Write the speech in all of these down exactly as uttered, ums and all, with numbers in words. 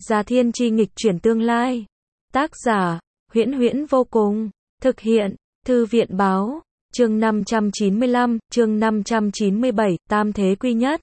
Già thiên chi nghịch chuyển tương lai. Tác giả, Huyễn Huyễn vô cùng. Thực hiện, Thư viện báo. Chương năm trăm chín mươi lăm, chương năm trăm chín mươi bảy, tam thế quy nhất.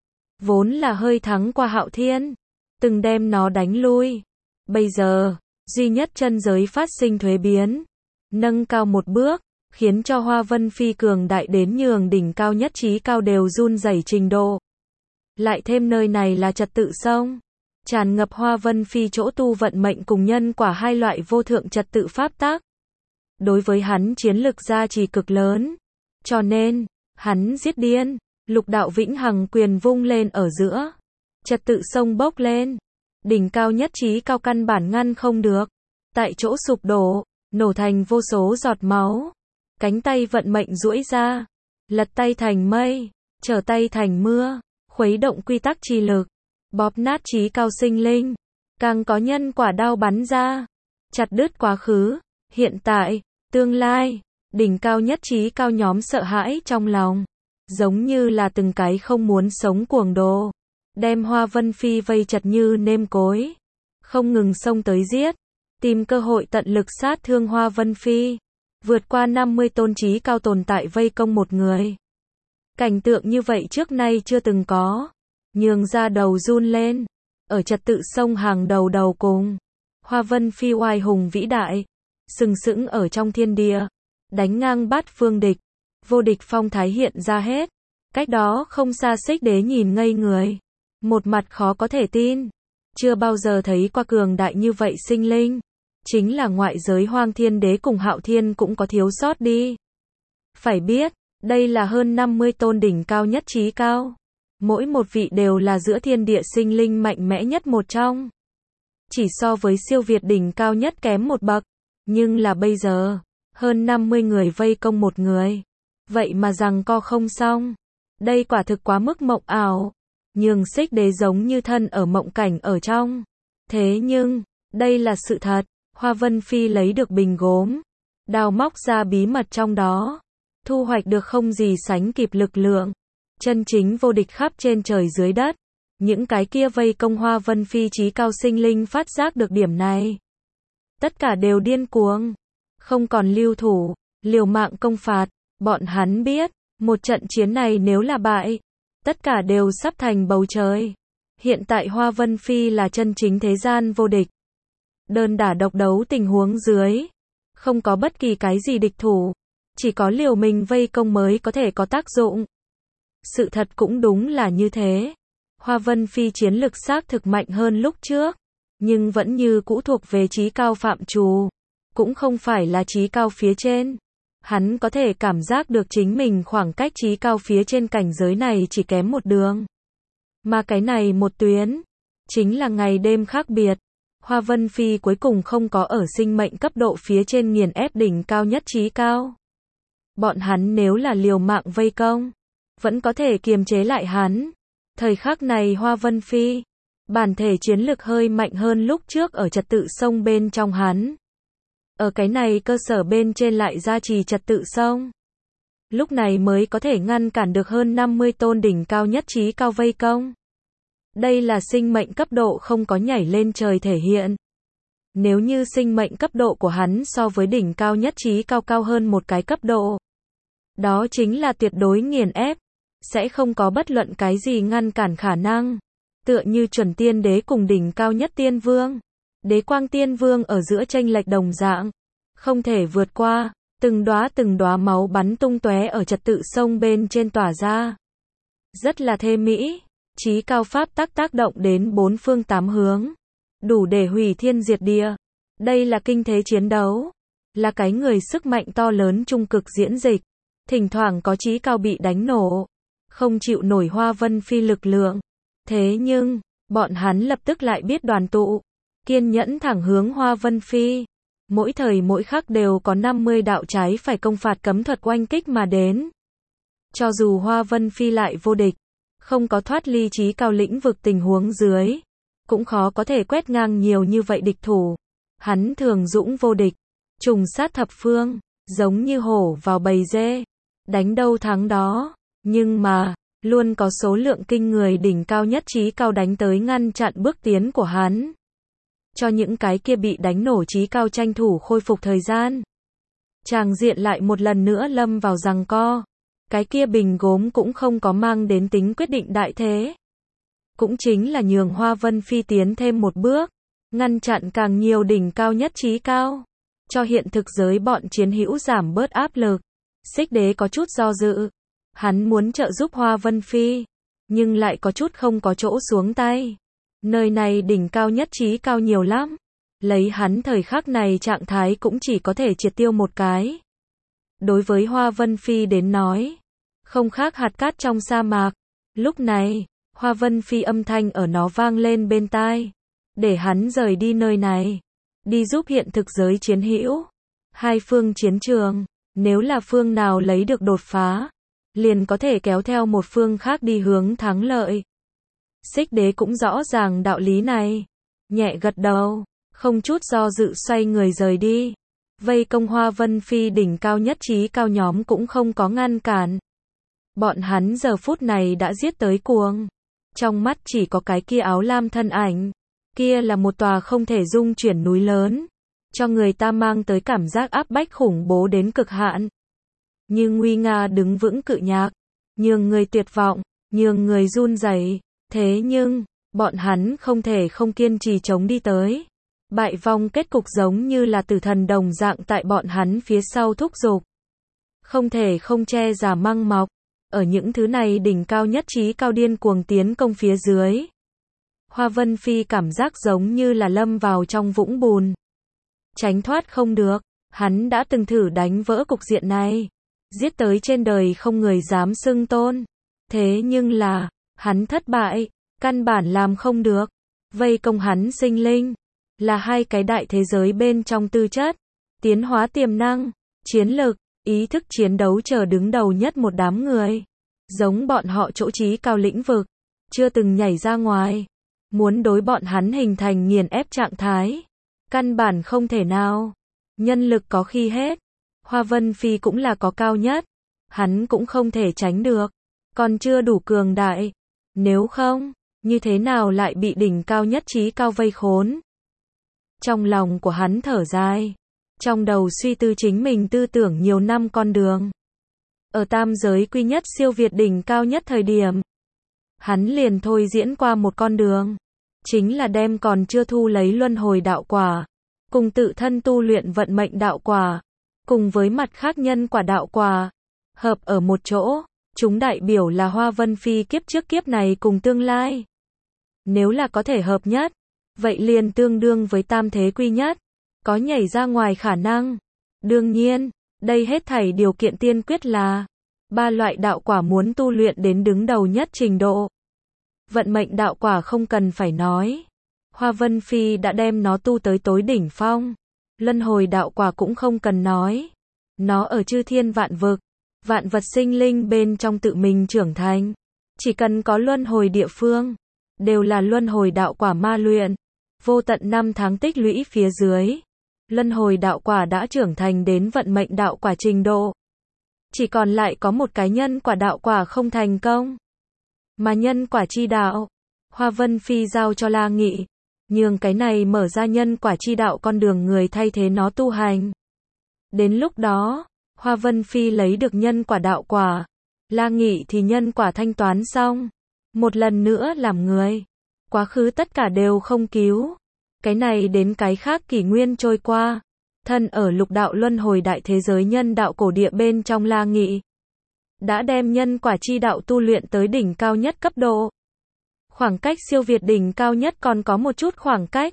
Vốn là hơi thắng qua Hạo Thiên, từng đem nó đánh lui. Bây giờ, duy nhất chân giới phát sinh thuế biến, nâng cao một bước, khiến cho Hoa Vân Phi cường đại đến nhường đỉnh cao nhất trí cao đều run rẩy trình độ. Lại thêm nơi này là trật tự sông, tràn ngập Hoa Vân Phi chỗ tu vận mệnh cùng nhân quả hai loại vô thượng trật tự pháp tắc. Đối với hắn chiến lực gia trì cực lớn, cho nên, hắn giết điên, lục đạo vĩnh hằng quyền vung lên ở giữa. Trật tự sông bốc lên, đỉnh cao nhất trí cao căn bản ngăn không được, tại chỗ sụp đổ, nổ thành vô số giọt máu. Cánh tay vận mệnh duỗi ra, lật tay thành mây, trở tay thành mưa, khuấy động quy tắc chi lực, bóp nát trí cao sinh linh, càng có nhân quả đao bắn ra, chặt đứt quá khứ, hiện tại, tương lai. Đỉnh cao nhất trí cao nhóm sợ hãi trong lòng, giống như là từng cái không muốn sống cuồng đồ, đem Hoa Vân Phi vây chặt như nêm cối, không ngừng xông tới giết, tìm cơ hội tận lực sát thương Hoa Vân Phi. Vượt qua năm mươi tôn trí cao tồn tại vây công một người. Cảnh tượng như vậy trước nay chưa từng có, nhường ra đầu run lên. Ở trật tự sông hàng đầu đầu cùng, Hoa Vân Phi oai hùng vĩ đại, sừng sững ở trong thiên địa, đánh ngang bát phương địch, vô địch phong thái hiện ra hết. Cách đó không xa Xích Đế nhìn ngây người, một mặt khó có thể tin, chưa bao giờ thấy qua cường đại như vậy sinh linh. Chính là ngoại giới Hoang Thiên Đế cùng Hạo Thiên cũng có thiếu sót đi. Phải biết, đây là hơn năm mươi tôn đỉnh cao nhất trí cao. Mỗi một vị đều là giữa thiên địa sinh linh mạnh mẽ nhất một trong. Chỉ so với siêu việt đỉnh cao nhất kém một bậc. Nhưng là bây giờ, hơn năm mươi người vây công một người. Vậy mà rằng co không xong. Đây quả thực quá mức mộng ảo. Nhường Xích Đế giống như thân ở mộng cảnh ở trong. Thế nhưng, đây là sự thật. Hoa Vân Phi lấy được bình gốm, đào móc ra bí mật trong đó, thu hoạch được không gì sánh kịp lực lượng, chân chính vô địch khắp trên trời dưới đất. Những cái kia vây công Hoa Vân Phi trí cao sinh linh phát giác được điểm này, tất cả đều điên cuồng, không còn lưu thủ, liều mạng công phạt. Bọn hắn biết, một trận chiến này nếu là bại, tất cả đều sắp thành bầu trời. Hiện tại Hoa Vân Phi là chân chính thế gian vô địch. Đơn đả độc đấu tình huống dưới, không có bất kỳ cái gì địch thủ, chỉ có liều mình vây công mới có thể có tác dụng. Sự thật cũng đúng là như thế. Hoa Vân Phi chiến lực xác thực mạnh hơn lúc trước, nhưng vẫn như cũ thuộc về trí cao phạm trù, cũng không phải là trí cao phía trên. Hắn có thể cảm giác được chính mình khoảng cách trí cao phía trên cảnh giới này chỉ kém một đường. Mà cái này một tuyến, chính là ngày đêm khác biệt. Hoa Vân Phi cuối cùng không có ở sinh mệnh cấp độ phía trên nghiền ép đỉnh cao nhất trí cao. Bọn hắn nếu là liều mạng vây công, vẫn có thể kiềm chế lại hắn. Thời khắc này Hoa Vân Phi, bản thể chiến lực hơi mạnh hơn lúc trước ở trật tự sông bên trong hắn. Ở cái này cơ sở bên trên lại gia trì trật tự sông. Lúc này mới có thể ngăn cản được hơn năm mươi tôn đỉnh cao nhất trí cao vây công. Đây là sinh mệnh cấp độ không có nhảy lên trời thể hiện. Nếu như sinh mệnh cấp độ của hắn so với đỉnh cao nhất trí cao cao hơn một cái cấp độ, đó chính là tuyệt đối nghiền ép, sẽ không có bất luận cái gì ngăn cản khả năng. Tựa như chuẩn tiên đế cùng đỉnh cao nhất tiên vương, đế quang tiên vương ở giữa chênh lệch đồng dạng, không thể vượt qua, từng đóa từng đóa máu bắn tung tóe ở trật tự sông bên trên tỏa ra. Rất là thê mỹ. Chí cao pháp tắc tác động đến bốn phương tám hướng, đủ để hủy thiên diệt địa. Đây là kinh thế chiến đấu, là cái người sức mạnh to lớn trung cực diễn dịch. Thỉnh thoảng có chí cao bị đánh nổ, không chịu nổi Hoa Vân Phi lực lượng. Thế nhưng, bọn hắn lập tức lại biết đoàn tụ, kiên nhẫn thẳng hướng Hoa Vân Phi. Mỗi thời mỗi khắc đều có năm mươi đạo trái phải công phạt cấm thuật oanh kích mà đến. Cho dù Hoa Vân Phi lại vô địch, không có thoát ly trí cao lĩnh vực tình huống dưới, cũng khó có thể quét ngang nhiều như vậy địch thủ. Hắn thường dũng vô địch, trùng sát thập phương, giống như hổ vào bầy dê, đánh đâu thắng đó. Nhưng mà, luôn có số lượng kinh người đỉnh cao nhất trí cao đánh tới ngăn chặn bước tiến của hắn. cho những cái kia bị đánh nổ chí cao tranh thủ khôi phục thời gian. Tràng diện lại một lần nữa lâm vào giằng co. Cái kia bình gốm cũng không có mang đến tính quyết định đại thế. Cũng chính là nhường Hoa Vân Phi tiến thêm một bước, ngăn chặn càng nhiều đỉnh cao nhất chí cao, cho hiện thực giới bọn chiến hữu giảm bớt áp lực. Xích Đế có chút do dự, hắn muốn trợ giúp Hoa Vân Phi, nhưng lại có chút không có chỗ xuống tay. Nơi này đỉnh cao nhất chí cao nhiều lắm, lấy hắn thời khắc này trạng thái cũng chỉ có thể triệt tiêu một cái. Đối với Hoa Vân Phi đến nói, không khác hạt cát trong sa mạc. Lúc này, Hoa Vân Phi âm thanh ở nó vang lên bên tai, để hắn rời đi nơi này, đi giúp hiện thực giới chiến hữu. Hai phương chiến trường, nếu là phương nào lấy được đột phá, liền có thể kéo theo một phương khác đi hướng thắng lợi. Xích Đế cũng rõ ràng đạo lý này, nhẹ gật đầu, không chút do dự xoay người rời đi. Vây công Hoa Vân Phi đỉnh cao nhất chí cao nhóm cũng không có ngăn cản. Bọn hắn giờ phút này đã giết tới cuồng. Trong mắt chỉ có cái kia áo lam thân ảnh. Kia là một tòa không thể dung chuyển núi lớn, cho người ta mang tới cảm giác áp bách khủng bố đến cực hạn. Như nguy nga đứng vững cự nhạc, nhường người tuyệt vọng, nhường người run rẩy. Thế nhưng, bọn hắn không thể không kiên trì chống đi tới. Bại vong kết cục giống như là tử thần đồng dạng tại bọn hắn phía sau thúc giục. Không thể không che giả măng mọc. Ở những thứ này đỉnh cao nhất chí cao điên cuồng tiến công phía dưới. Hoa Vân Phi cảm giác giống như là lâm vào trong vũng bùn. Tránh thoát không được, hắn đã từng thử đánh vỡ cục diện này. Giết tới trên đời không người dám xưng tôn. Thế nhưng là, hắn thất bại, căn bản làm không được. Vây công hắn sinh linh, là hai cái đại thế giới bên trong tư chất, tiến hóa tiềm năng, chiến lực, ý thức chiến đấu chờ đứng đầu nhất một đám người. Giống bọn họ chỗ trí cao lĩnh vực, chưa từng nhảy ra ngoài. Muốn đối bọn hắn hình thành nghiền ép trạng thái, căn bản không thể nào. Nhân lực có khi hết, Hoa Vân Phi cũng là có cao nhất, hắn cũng không thể tránh được, còn chưa đủ cường đại. Nếu không, như thế nào lại bị đỉnh cao nhất chí cao vây khốn? Trong lòng của hắn thở dài, trong đầu suy tư chính mình tư tưởng nhiều năm con đường. Ở tam giới quy nhất siêu việt đỉnh cao nhất thời điểm, hắn liền thôi diễn qua một con đường, chính là đem còn chưa thu lấy luân hồi đạo quả, cùng tự thân tu luyện vận mệnh đạo quả, cùng với mặt khác nhân quả đạo quả, hợp ở một chỗ, chúng đại biểu là Hoa Vân Phi kiếp trước kiếp này cùng tương lai. Nếu là có thể hợp nhất, vậy liền tương đương với tam thế quy nhất, có nhảy ra ngoài khả năng. Đương nhiên, đây hết thảy điều kiện tiên quyết là ba loại đạo quả muốn tu luyện đến đứng đầu nhất trình độ. Vận mệnh đạo quả không cần phải nói, Hoa Vân Phi đã đem nó tu tới tối đỉnh phong. Luân hồi đạo quả cũng không cần nói, nó ở chư thiên vạn vực, vạn vật sinh linh bên trong tự mình trưởng thành. Chỉ cần có luân hồi địa phương, đều là luân hồi đạo quả ma luyện. Vô tận năm tháng tích lũy phía dưới, luân hồi đạo quả đã trưởng thành đến vận mệnh đạo quả trình độ. Chỉ còn lại có một cái nhân quả đạo quả không thành công. Mà nhân quả chi đạo, Hoa Vân Phi giao cho La Nghị, nhường cái này mở ra nhân quả chi đạo con đường người thay thế nó tu hành. Đến lúc đó, Hoa Vân Phi lấy được nhân quả đạo quả, La Nghị thì nhân quả thanh toán xong, một lần nữa làm người. Quá khứ tất cả đều không cứu, cái này đến cái khác kỷ nguyên trôi qua, thân ở lục đạo luân hồi đại thế giới nhân đạo cổ địa bên trong La Nghị, đã đem nhân quả chi đạo tu luyện tới đỉnh cao nhất cấp độ. Khoảng cách siêu việt đỉnh cao nhất còn có một chút khoảng cách.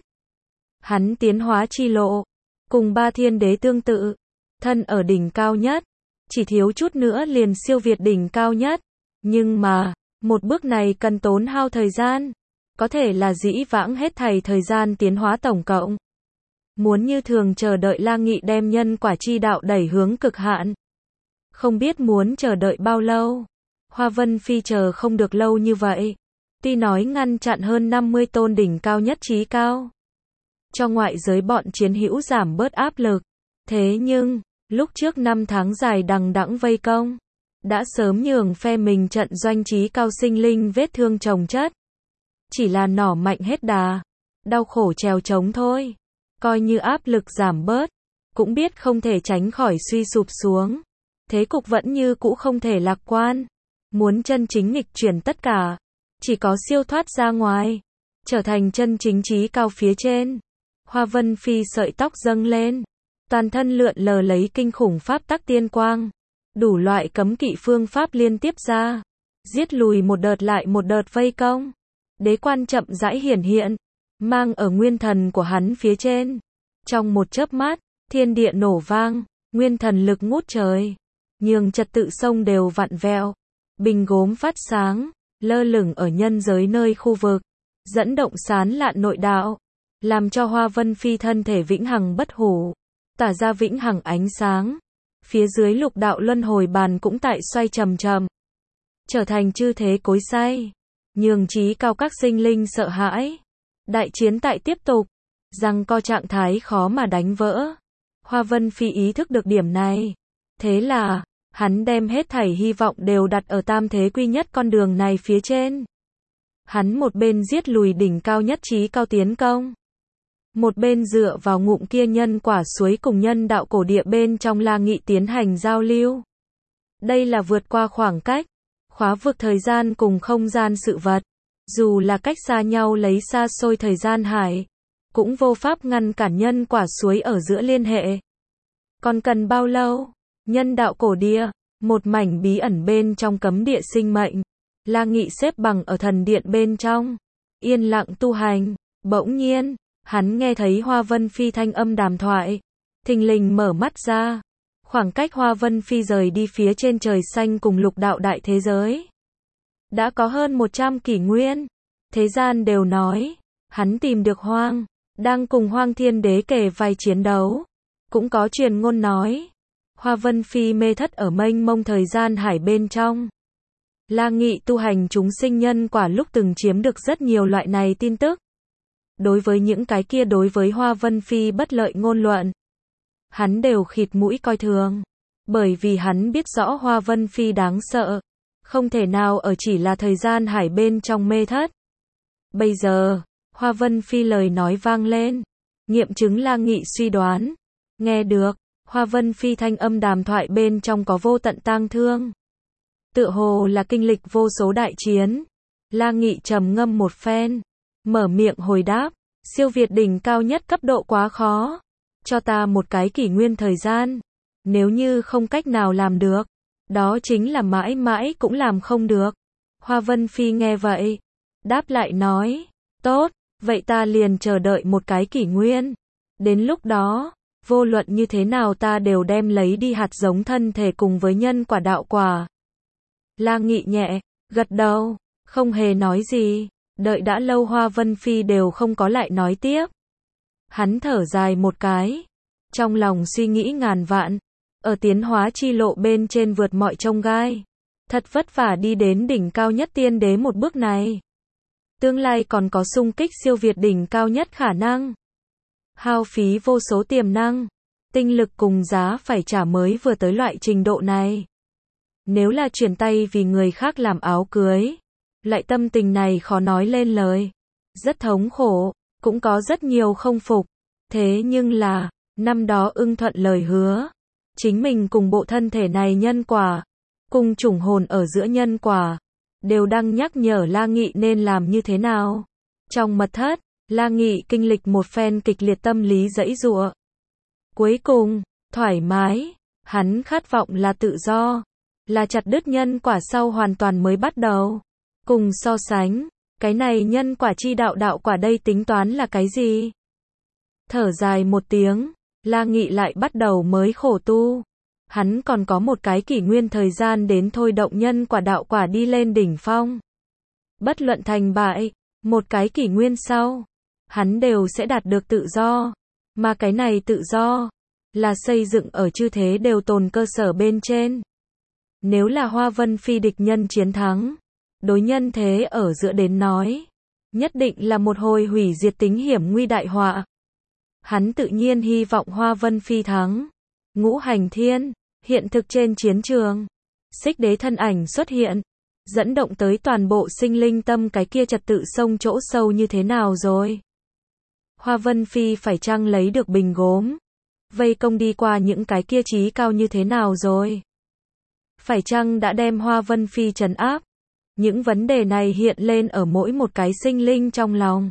Hắn tiến hóa chi lộ, cùng ba thiên đế tương tự, thân ở đỉnh cao nhất, chỉ thiếu chút nữa liền siêu việt đỉnh cao nhất. Nhưng mà, một bước này cần tốn hao thời gian, có thể là dĩ vãng hết thảy thời gian tiến hóa tổng cộng. Muốn như thường chờ đợi La Nghị đem nhân quả chi đạo đẩy hướng cực hạn, không biết muốn chờ đợi bao lâu. Hoa Vân Phi chờ không được lâu như vậy. Tuy nói ngăn chặn hơn năm mươi tôn đỉnh cao nhất chí cao, cho ngoại giới bọn chiến hữu giảm bớt áp lực. Thế nhưng, lúc trước năm tháng dài đằng đẵng vây công, đã sớm nhường phe mình trận doanh chí cao sinh linh vết thương chồng chất. Chỉ là nỏ mạnh hết đà. đau khổ trèo trống thôi. Coi như áp lực giảm bớt, cũng biết không thể tránh khỏi suy sụp xuống. Thế cục vẫn như cũ không thể lạc quan. Muốn chân chính nghịch chuyển tất cả, chỉ có siêu thoát ra ngoài, trở thành chân chính trí cao phía trên. Hoa Vân Phi sợi tóc dâng lên, toàn thân lượn lờ lấy kinh khủng pháp tắc tiên quang, đủ loại cấm kỵ phương pháp liên tiếp ra, giết lùi một đợt lại một đợt vây công. Đế quan chậm rãi hiển hiện, mang ở nguyên thần của hắn phía trên. Trong một chớp mắt, thiên địa nổ vang, nguyên thần lực ngút trời, nhường trật tự sông đều vặn vẹo, bình gốm phát sáng, lơ lửng ở nhân giới nơi khu vực, dẫn động sán lạn nội đạo, làm cho Hoa Vân Phi thân thể vĩnh hằng bất hủ, tỏa ra vĩnh hằng ánh sáng. Phía dưới lục đạo luân hồi bàn cũng tại xoay chậm chậm, trở thành chư thế cối xay, nhường trí cao các sinh linh sợ hãi. Đại chiến tại tiếp tục, rằng co trạng thái khó mà đánh vỡ. Hoa Vân Phi ý thức được điểm này, thế là hắn đem hết thảy hy vọng đều đặt ở tam thế quy nhất con đường này phía trên. Hắn một bên giết lùi đỉnh cao nhất trí cao tiến công, một bên dựa vào ngụm kia nhân quả suối cùng nhân đạo cổ địa bên trong La Nghị tiến hành giao lưu. Đây là vượt qua khoảng cách, khóa vực thời gian cùng không gian sự vật. Dù là cách xa nhau lấy xa xôi thời gian hải, cũng vô pháp ngăn cản nhân quả suối ở giữa liên hệ. Còn cần bao lâu? Nhân đạo cổ địa, một mảnh bí ẩn bên trong cấm địa sinh mệnh. La Nghị xếp bằng ở thần điện bên trong, yên lặng tu hành. Bỗng nhiên, hắn nghe thấy Hoa Vân Phi thanh âm đàm thoại, thình lình mở mắt ra. Khoảng cách Hoa Vân Phi rời đi phía trên trời xanh cùng lục đạo đại thế giới đã có hơn một trăm kỷ nguyên. Thế gian đều nói, hắn tìm được Hoang, đang cùng Hoang Thiên Đế kề vai chiến đấu. Cũng có truyền ngôn nói, Hoa Vân Phi mê thất ở mênh mông thời gian hải bên trong. La Nghị tu hành chúng sinh nhân quả lúc từng chiếm được rất nhiều loại này tin tức. Đối với những cái kia đối với Hoa Vân Phi bất lợi ngôn luận, hắn đều khịt mũi coi thường. Bởi vì hắn biết rõ Hoa Vân Phi đáng sợ, không thể nào ở chỉ là thời gian hải bên trong mê thất. Bây giờ, Hoa Vân Phi lời nói vang lên, nghiệm chứng La Nghị suy đoán. Nghe được, Hoa Vân Phi thanh âm đàm thoại bên trong có vô tận tang thương. Tựa hồ là kinh lịch vô số đại chiến. La Nghị trầm ngâm một phen, mở miệng hồi đáp, siêu việt đỉnh cao nhất cấp độ quá khó. Cho ta một cái kỷ nguyên thời gian. Nếu như không cách nào làm được, đó chính là mãi mãi cũng làm không được. Hoa Vân Phi nghe vậy, đáp lại nói, tốt, vậy ta liền chờ đợi một cái kỷ nguyên. Đến lúc đó, vô luận như thế nào ta đều đem lấy đi hạt giống thân thể cùng với nhân quả đạo quả. La Nghị nhẹ, gật đầu, không hề nói gì, đợi đã lâu Hoa Vân Phi đều không có lại nói tiếp. Hắn thở dài một cái, trong lòng suy nghĩ ngàn vạn, ở tiến hóa chi lộ bên trên vượt mọi chông gai. Thật vất vả đi đến đỉnh cao nhất tiên đế một bước này. Tương lai còn có xung kích siêu việt đỉnh cao nhất khả năng. Hao phí vô số tiềm năng, tinh lực cùng giá phải trả mới vừa tới loại trình độ này. Nếu là chuyển tay vì người khác làm áo cưới, lại tâm tình này khó nói lên lời. Rất thống khổ, cũng có rất nhiều không phục. Thế nhưng là, năm đó ưng thuận lời hứa. Chính mình cùng bộ thân thể này nhân quả, cùng chủng hồn ở giữa nhân quả, đều đang nhắc nhở La Nghị nên làm như thế nào. Trong mật thất, La Nghị kinh lịch một phen kịch liệt tâm lý giãy giụa. Cuối cùng, thoải mái, hắn khát vọng là tự do, là chặt đứt nhân quả sau hoàn toàn mới bắt đầu. Cùng so sánh, cái này nhân quả chi đạo đạo quả đây tính toán là cái gì? Thở dài một tiếng, La Nghị lại bắt đầu mới khổ tu. Hắn còn có một cái kỷ nguyên thời gian đến thôi động nhân quả đạo quả đi lên đỉnh phong. Bất luận thành bại, một cái kỷ nguyên sau, hắn đều sẽ đạt được tự do. Mà cái này tự do, là xây dựng ở chư thế đều tồn cơ sở bên trên. Nếu là Hoa Vân Phi địch nhân chiến thắng, đối nhân thế ở giữa đến nói, nhất định là một hồi hủy diệt tính hiểm nguy đại họa. Hắn tự nhiên hy vọng Hoa Vân Phi thắng. Ngũ hành thiên, hiện thực trên chiến trường. Xích đế thân ảnh xuất hiện, dẫn động tới toàn bộ sinh linh tâm cái kia trật tự sông chỗ sâu như thế nào rồi. Hoa Vân Phi phải chăng lấy được bình gốm, vây công đi qua những cái kia chí cao như thế nào rồi? Phải chăng đã đem Hoa Vân Phi trấn áp? Những vấn đề này hiện lên ở mỗi một cái sinh linh trong lòng.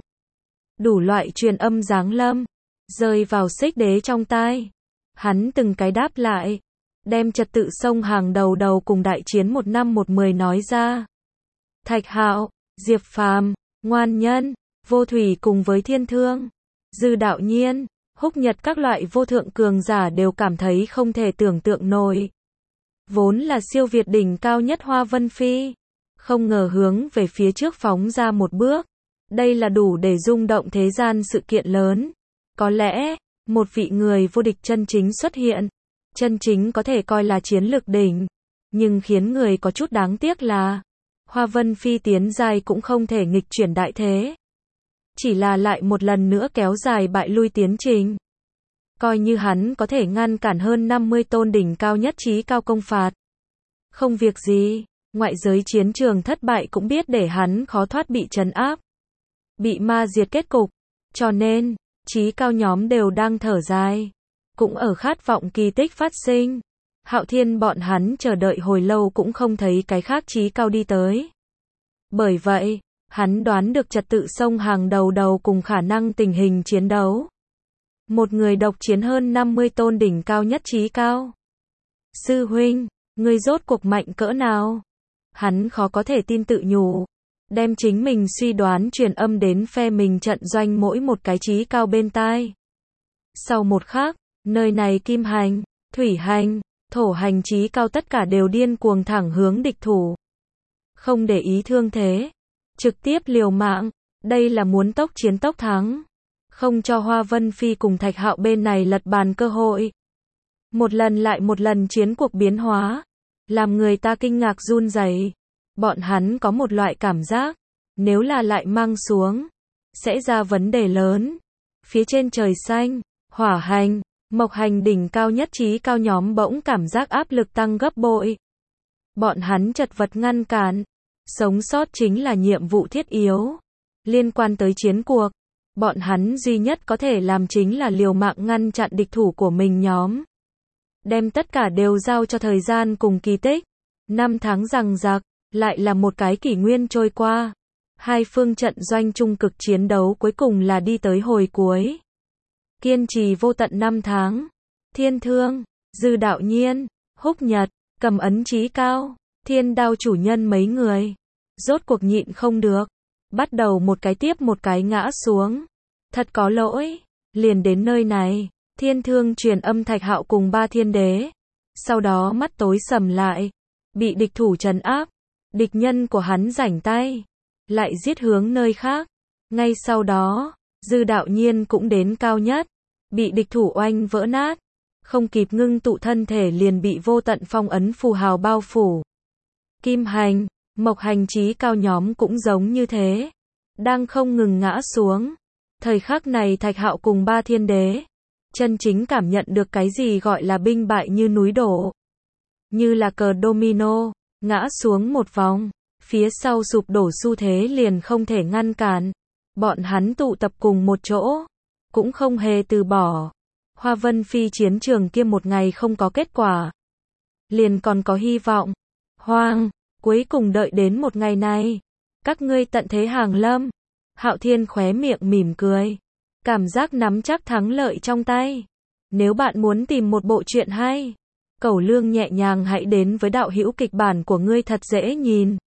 Đủ loại truyền âm giáng lâm, rơi vào Xích Đế trong tai. Hắn từng cái đáp lại, đem trật tự sông hàng đầu đầu cùng đại chiến một năm một mười nói ra. Thạch Hạo, Diệp Phàm, Ngoan Nhân, Vô Thủy cùng với Thiên Thương, Dư Đạo Nhiên, Húc Nhật các loại vô thượng cường giả đều cảm thấy không thể tưởng tượng nổi. Vốn là siêu việt đỉnh cao nhất Hoa Vân Phi, không ngờ hướng về phía trước phóng ra một bước. Đây là đủ để rung động thế gian sự kiện lớn. Có lẽ, một vị người vô địch chân chính xuất hiện, chân chính có thể coi là chiến lược đỉnh. Nhưng khiến người có chút đáng tiếc là, Hoa Vân Phi tiến giai cũng không thể nghịch chuyển đại thế. Chỉ là lại một lần nữa kéo dài bại lui tiến trình. Coi như hắn có thể ngăn cản hơn năm mươi tôn đỉnh cao nhất chí cao công phạt. Không việc gì, ngoại giới chiến trường thất bại cũng biết để hắn khó thoát bị trấn áp. Bị ma diệt kết cục. Cho nên, chí cao nhóm đều đang thở dài. Cũng ở khát vọng kỳ tích phát sinh. Hạo Thiên bọn hắn chờ đợi hồi lâu cũng không thấy cái khác chí cao đi tới. Bởi vậy, hắn đoán được trật tự sông hàng đầu đầu cùng khả năng tình hình chiến đấu. Một người độc chiến hơn năm mươi tôn đỉnh cao nhất chí cao. Sư huynh, ngươi rốt cuộc mạnh cỡ nào? Hắn khó có thể tin tự nhủ. Đem chính mình suy đoán truyền âm đến phe mình trận doanh mỗi một cái chí cao bên tai. Sau một khắc, nơi này kim hành, thủy hành, thổ hành chí cao tất cả đều điên cuồng thẳng hướng địch thủ. Không để ý thương thế. Trực tiếp liều mạng. Đây là muốn tốc chiến tốc thắng. Không cho Hoa Vân Phi cùng Thạch Hạo bên này lật bàn cơ hội. Một lần lại một lần chiến cuộc biến hóa. Làm người ta kinh ngạc run rẩy. Bọn hắn có một loại cảm giác. Nếu là lại mang xuống. Sẽ ra vấn đề lớn. Phía trên trời xanh. Hỏa hành. Mộc hành đỉnh cao nhất chí cao nhóm bỗng cảm giác áp lực tăng gấp bội. Bọn hắn chật vật ngăn cản. Sống sót chính là nhiệm vụ thiết yếu. Liên quan tới chiến cuộc. Bọn hắn duy nhất có thể làm chính là liều mạng ngăn chặn địch thủ của mình nhóm. Đem tất cả đều giao cho thời gian cùng kỳ tích. Năm tháng giằng giặc, lại là một cái kỷ nguyên trôi qua. Hai phương trận doanh trung cực chiến đấu cuối cùng là đi tới hồi cuối. Kiên trì vô tận năm tháng. Thiên Thương, Dư Đạo Nhiên, Húc Nhật, cầm ấn chí cao, Thiên Đao chủ nhân mấy người. Rốt cuộc nhịn không được. Bắt đầu một cái tiếp một cái ngã xuống. Thật có lỗi. Liền đến nơi này, Thiên Thương truyền âm Thạch Hạo cùng ba thiên đế. Sau đó mắt tối sầm lại. Bị địch thủ trấn áp. Địch nhân của hắn rảnh tay. Lại giết hướng nơi khác. Ngay sau đó, Dư Đạo Nhiên cũng đến cao nhất. Bị địch thủ oanh vỡ nát. Không kịp ngưng tụ thân thể liền bị vô tận phong ấn phù hào bao phủ. Kim hành, mộc hành chí cao nhóm cũng giống như thế. Đang không ngừng ngã xuống. Thời khắc này Thạch Hạo cùng ba thiên đế. Chân chính cảm nhận được cái gì gọi là binh bại như núi đổ. Như là cờ domino, ngã xuống một vòng. Phía sau sụp đổ xu thế liền không thể ngăn cản. Bọn hắn tụ tập cùng một chỗ. Cũng không hề từ bỏ. Hoa Vân Phi chiến trường kia một ngày không có kết quả. Liền còn có hy vọng. Hoang, cuối cùng đợi đến một ngày này. Các ngươi tận thế hàng lâm. Hạo Thiên khóe miệng mỉm cười. Cảm giác nắm chắc thắng lợi trong tay. Nếu bạn muốn tìm một bộ truyện hay, Cẩu Lương nhẹ nhàng hãy đến với đạo hữu kịch bản của ngươi thật dễ nhìn.